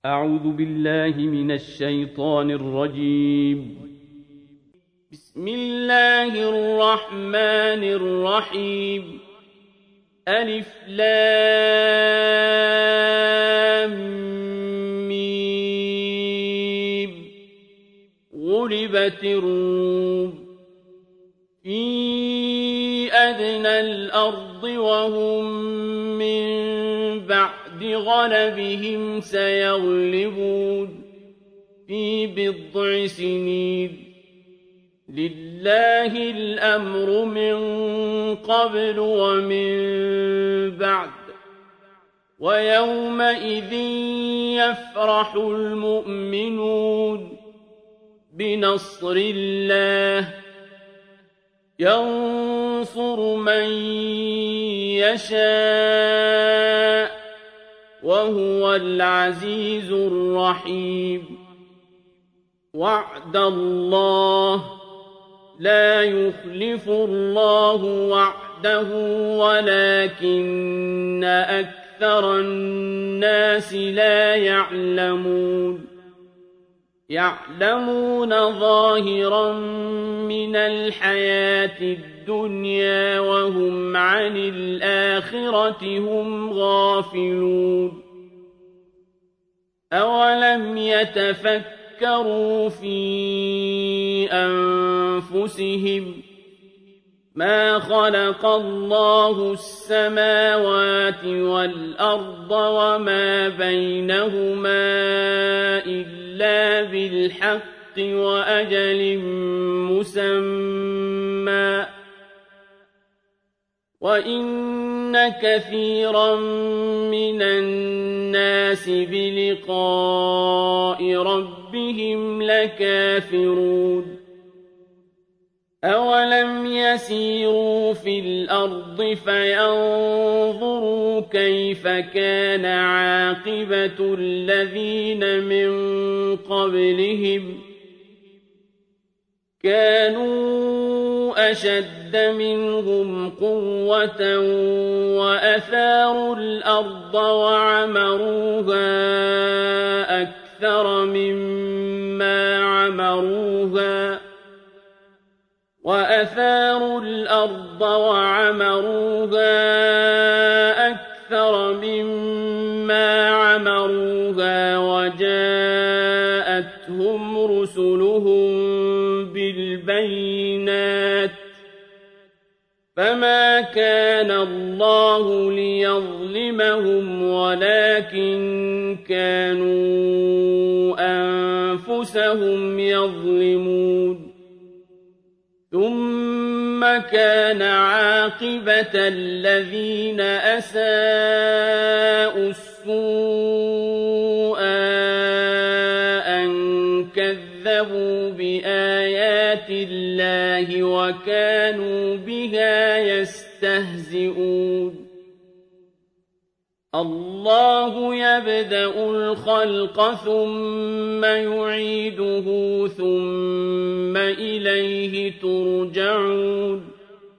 أعوذ بالله من الشيطان الرجيم. بسم الله الرحمن الرحيم. ألف لام ميم. غلبت الروم في أدنى الأرض وهم من بعد غلبهم سيغلبون في بضع سنين. لله الأمر من قبل ومن بعد ويومئذ يفرح المؤمنون بنصر الله ينصر من يشاء وهو العزيز الرحيم. وعد الله لا يخلف الله وعده ولكن أكثر الناس لا يعلمون. يعلمون ظاهرا من الحياة الدنيا وهم عن الآخرة هم غافلون. أولم يتفكروا في أنفسهم ما خلق الله السماوات والأرض وما بينهما إلا بالحق وأجل مسمى وإن كثيرا من الناس بلقاء ربهم لكافرون. أولم يسيروا في الأرض فينظروا كيف كان عاقبة الذين من قبلهم كانوا أشد منهم قوة وأثاروا الأرض وعمروها أكثر مما عمروها وجاءتهم رسلهم بالبينات فما كان الله ليظلمهم ولكن كانوا أنفسهم يظلمون. ثم كان عاقبة الذين أساءوا السوء أن كذبوا بآيات الله وكانوا بها يستهزئون. الله يبدأ الخلق ثم يعيده ثم إليه ترجعون.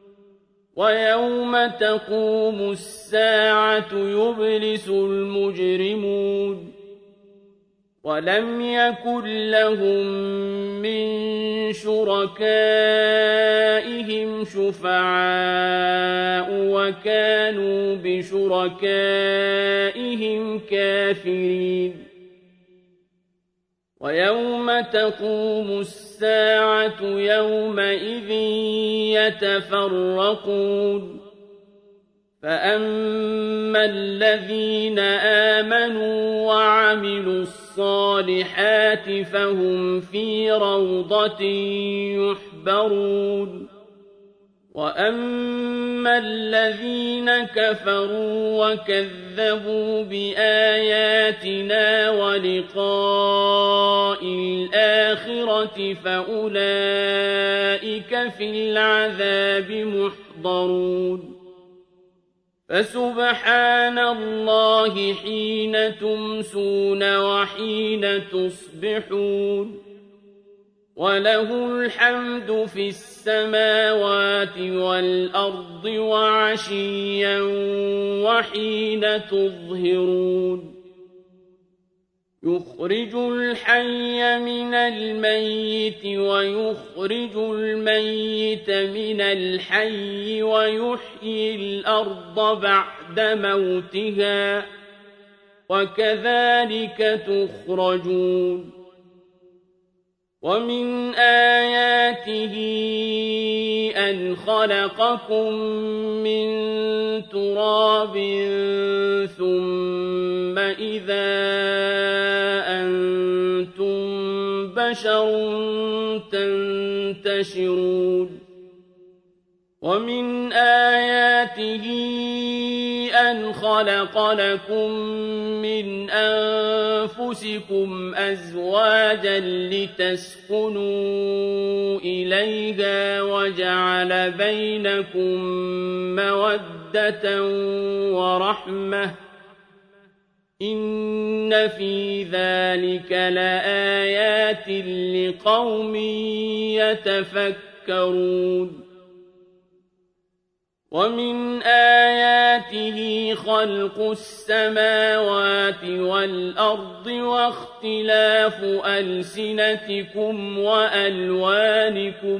ويوم تقوم الساعة يبلس المجرمون ولم يكن لهم من شركائهم شفعاء وكانوا بشركائهم كافرين. ويوم تقوم الساعة يومئذ يتفرقون فأما الذين آمنوا وعملوا الصالحات فهم في روضة يحبرون. وأما الذين كفروا وكذبوا بآياتنا ولقاء الآخرة فأولئك في العذاب محضرون. فسبحان الله حين تمسون وحين تصبحون وله الحمد في السماوات والأرض وعشيا وحين تظهرون. يخرج الحي من الميت ويخرج الميت من الحي ويحيي الأرض بعد موتها وكذلك تخرجون ومن آياته أن خلقكم من تراب ثم إذا أنتم بشر تنتشرون ومن آياته أن خلق لكم من أنفسكم أزواجا لتسكنوا إليها وجعل بينكم مودة ورحمة إن في ذلك لآيات لقوم يتفكرون ومن آياته خلق السماوات والأرض واختلاف ألسنتكم وألوانكم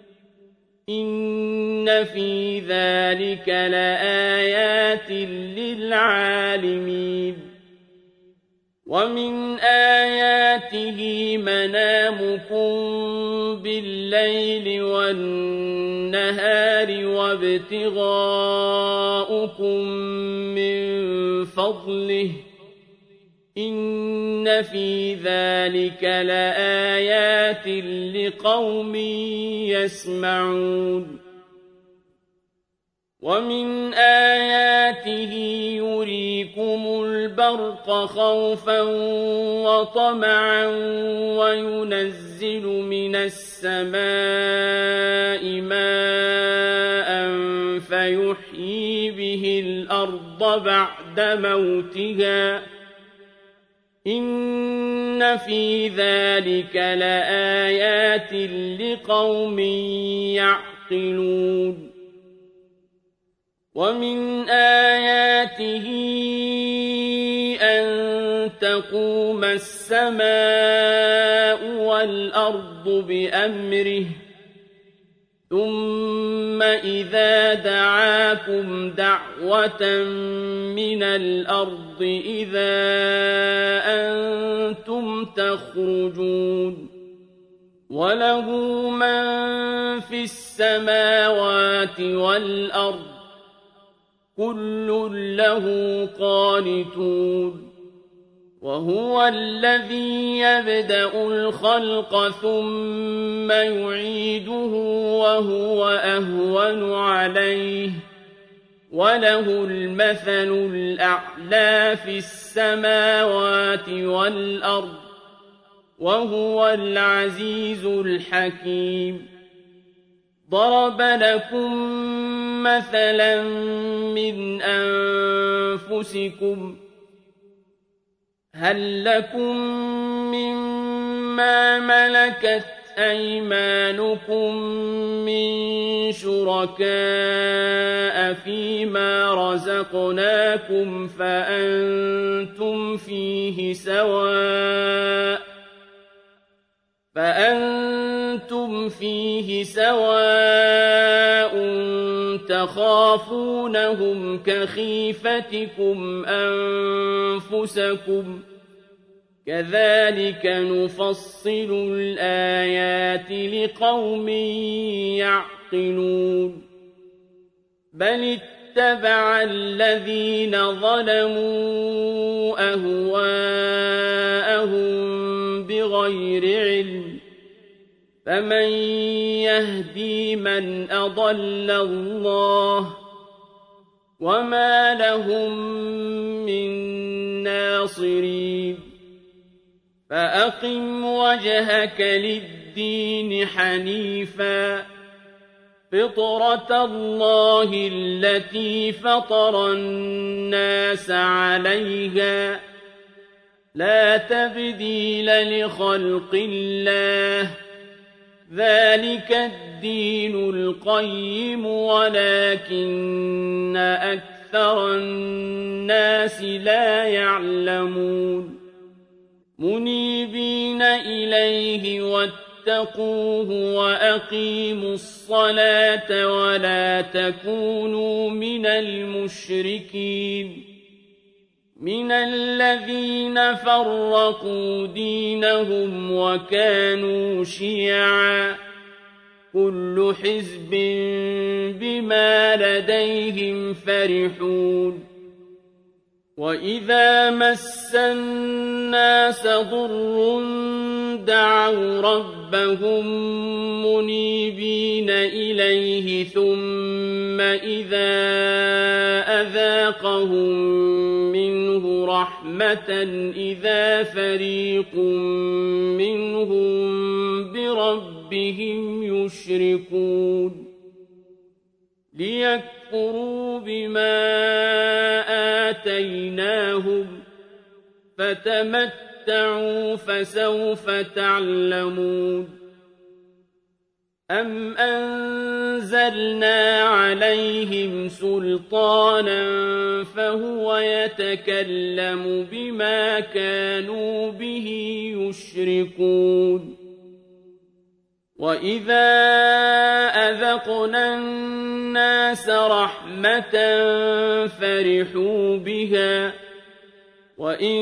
إن في ذلك لآيات للعالمين ومن آياته منامكم بالليل والنهار وابتغاؤكم من فضله إن في ذلك لآيات لقوم يسمعون ومن آياته يريكم البرق خوفا وطمعا وينزل من السماء ماء فيحيي به الأرض بعد موتها إن في ذلك لآيات لقوم يعقلون ومن آياته أن تقوم السماء والأرض بأمره ثم إذا دعاكم دعوة من الأرض إذا أنتم تخرجون وله من في السماوات والأرض كل له قانتون وهو الذي يبدأ الخلق ثم يعيده وهو أهون عليه وله المثل الأعلى في السماوات والأرض وهو العزيز الحكيم ضرب لكم مثلا من أنفسكم هل لكم مما ملكت أيمانكم من شركاء فيما رزقناكم فأنتم فيه سواء تخافونهم كخيفتكم أنفسكم كذلك نفصل الآيات لقوم يعقلون بل اتبع الذين ظلموا أهواءهم بغير علم فمن يهدي من أضل الله وما لهم من ناصرين فأقم وجهك للدين حنيفا فطرة الله التي فطر الناس عليها لا تبديل لخلق الله ذلك الدين القيم ولكن أكثر الناس لا يعلمون منيبين إليه واتقوه وأقيموا الصلاة ولا تكونوا من المشركين من الذين فرقوا دينهم وكانوا شيعا كل حزب بما لديهم فرحون وإذا مس الناس ضر دعوا ربهم منيبين إليه ثم إذا أذاقهم منه رحمة إذا فريق منهم بربهم يشركون ليكفروا بما آتيناهم فتمتعوا فسوف تعلمون أم أنزلنا عليهم سلطانا فهو يتكلم بما كانوا به يشركون وإذا أذقنا الناس رحمة فرحوا بها وإن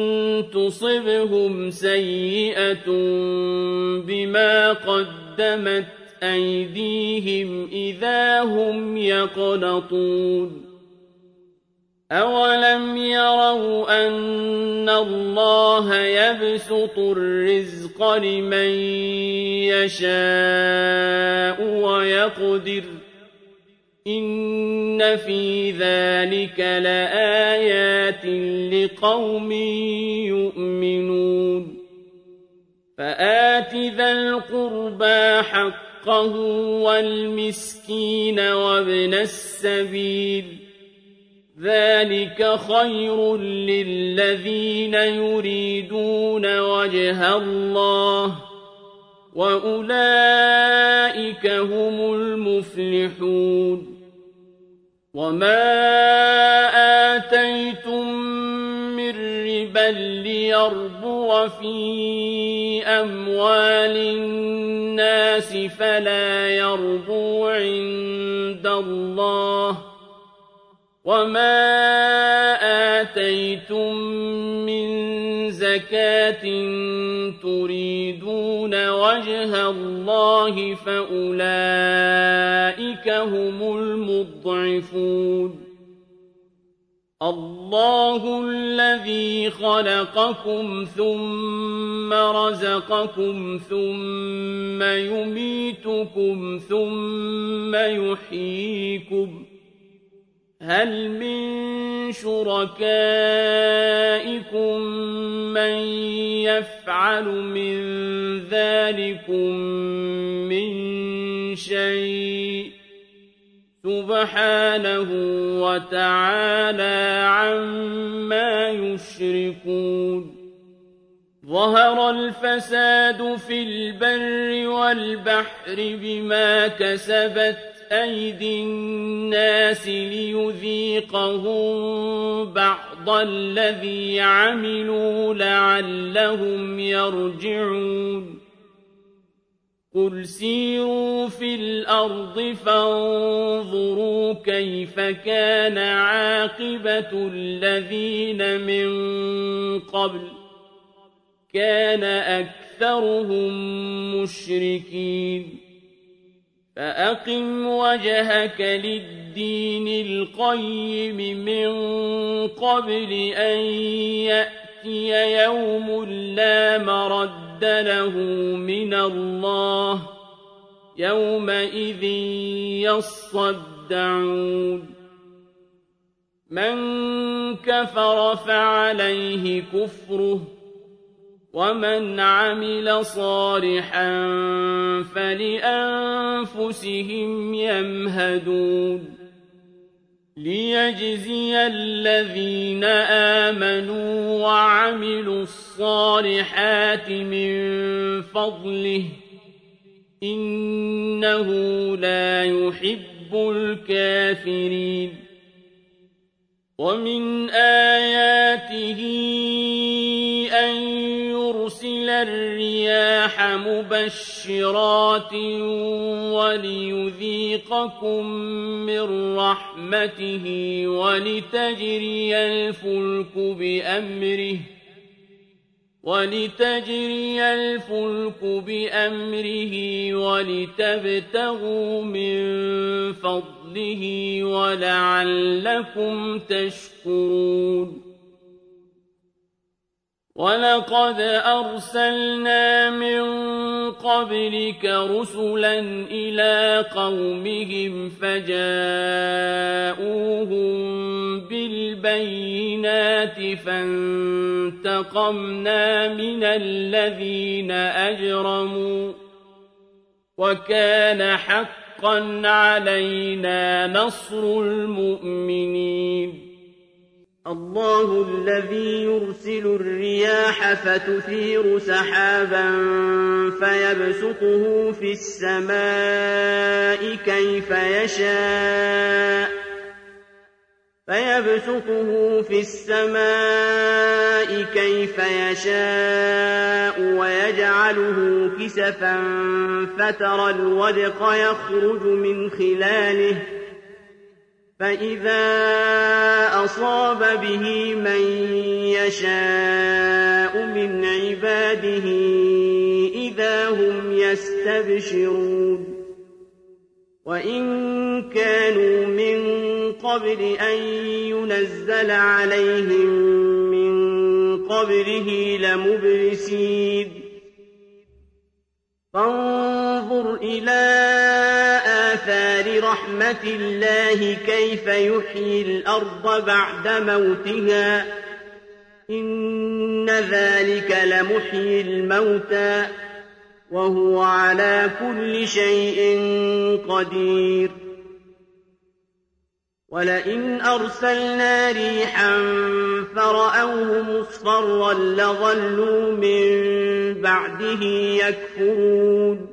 تصبهم سيئة بما قدمت أيديهم إذا هم يقنطون أولم يروا أن الله يبسط الرزق لمن يشاء ويقدر إن في ذلك لآيات لقوم يؤمنون فآت ذا القربى حقه والمسكين وابن السبيل ذلك خير للذين يريدون وجه الله وأولئك هم المفلحون وما آتيتم من ربا ليربو في أموال الناس فلا يربو عند الله وما آتيتم من زكاة تريدون وجه الله فأولئك هم المضعفون الله الذي خلقكم ثم رزقكم ثم يميتكم ثم يحييكم هل من شركائكم من يفعل من ذلكم من شيء سبحانه وتعالى عما يشركون ظهر الفساد في البر والبحر بما كسبت أيدي الناس ليذيقهم بعض الذي عملوا لعلهم يرجعون قل سيروا في الأرض فانظروا كيف كان عاقبة الذين من قبل كان أكثرهم مشركين فأقم وجهك للدين القيم من قبل أن يأتي يوم لا مرد له من الله يومئذ يصدعون من كفر فعليه كفره ومن عمل صالحا فلأنفسهم يمهدون ليجزي الذين آمنوا وعملوا الصالحات من فضله إنه لا يحب الكافرين ومن آياته أن ليرسل الرياح مبشرات وليذيقكم من رحمته ولتجري الفلك بأمره ولتبتغوا من فضله ولعلكم تشكرون ولقد أرسلنا من قبلك رسلا إلى قومهم فجاءوهم بالبينات فانتقمنا من الذين أجرموا وكان حقا علينا نصر المؤمنين الله الذي يرسل الرياح فتثير سحابا فيبسطه في السماء كيف يشاء ويجعله كسفا فترى الودق يخرج من خلاله فإذا أصاب به من يشاء من عباده إذا هم يستبشرون وإن كانوا من قبل أن ينزل عليهم من قبله لمبلسين فانظر إلى آثار رحمة الله كيف يحيي الأرض بعد موتها إن ذلك لمحيي الموتى وهو على كل شيء قدير ولئن أرسلنا ريحا فرأوه مصفرا لظلوا من بعده يكفرون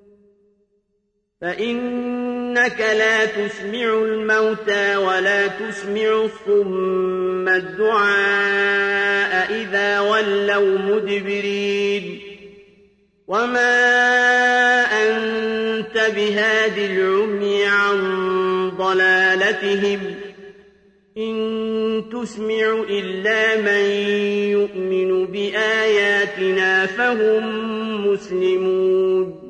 فإنك لا تسمع الموتى ولا تسمع الصم الدعاء إذا ولوا مدبرين وما أنت بهاد العمي عن ضلالتهم إن تسمع إلا من يؤمن بآياتنا فهم مسلمون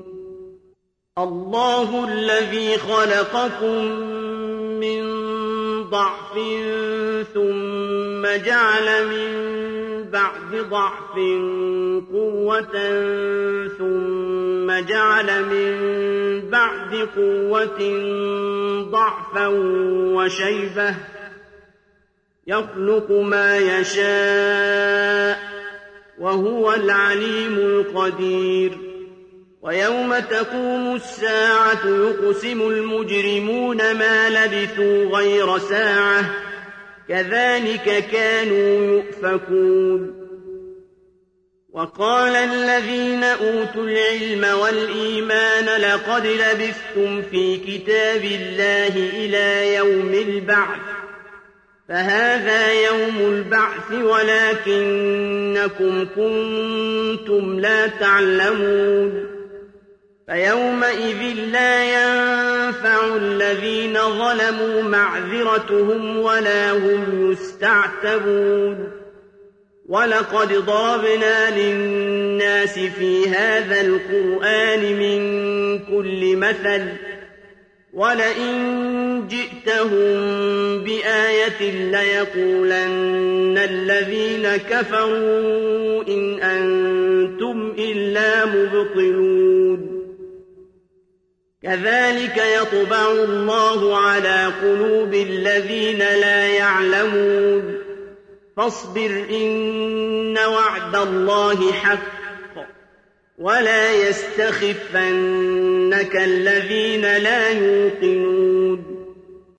الله الذي خلقكم من ضعف ثم جعل من بعد ضعف قوة ثم جعل من بعد قوة ضعفا وشيبة يخلق ما يشاء وهو العليم القدير ويوم تقوم الساعة يقسم المجرمون ما لبثوا غير ساعة كذلك كانوا يؤفكون وقال الذين أوتوا العلم والإيمان لقد لبثتم في كتاب الله إلى يوم البعث فهذا يوم البعث ولكنكم كنتم لا تعلمون فيومئذ لا ينفع الذين ظلموا معذرتهم ولا هم يستعتبون ولقد ضربنا للناس في هذا القرآن من كل مثل ولئن جئتهم بآية ليقولن الذين كفروا إن أنتم إلا مبطلون كذلك يطبع الله على قلوب الذين لا يعلمون فاصبر إن وعد الله حق ولا يستخفنك الذين لا يوقنون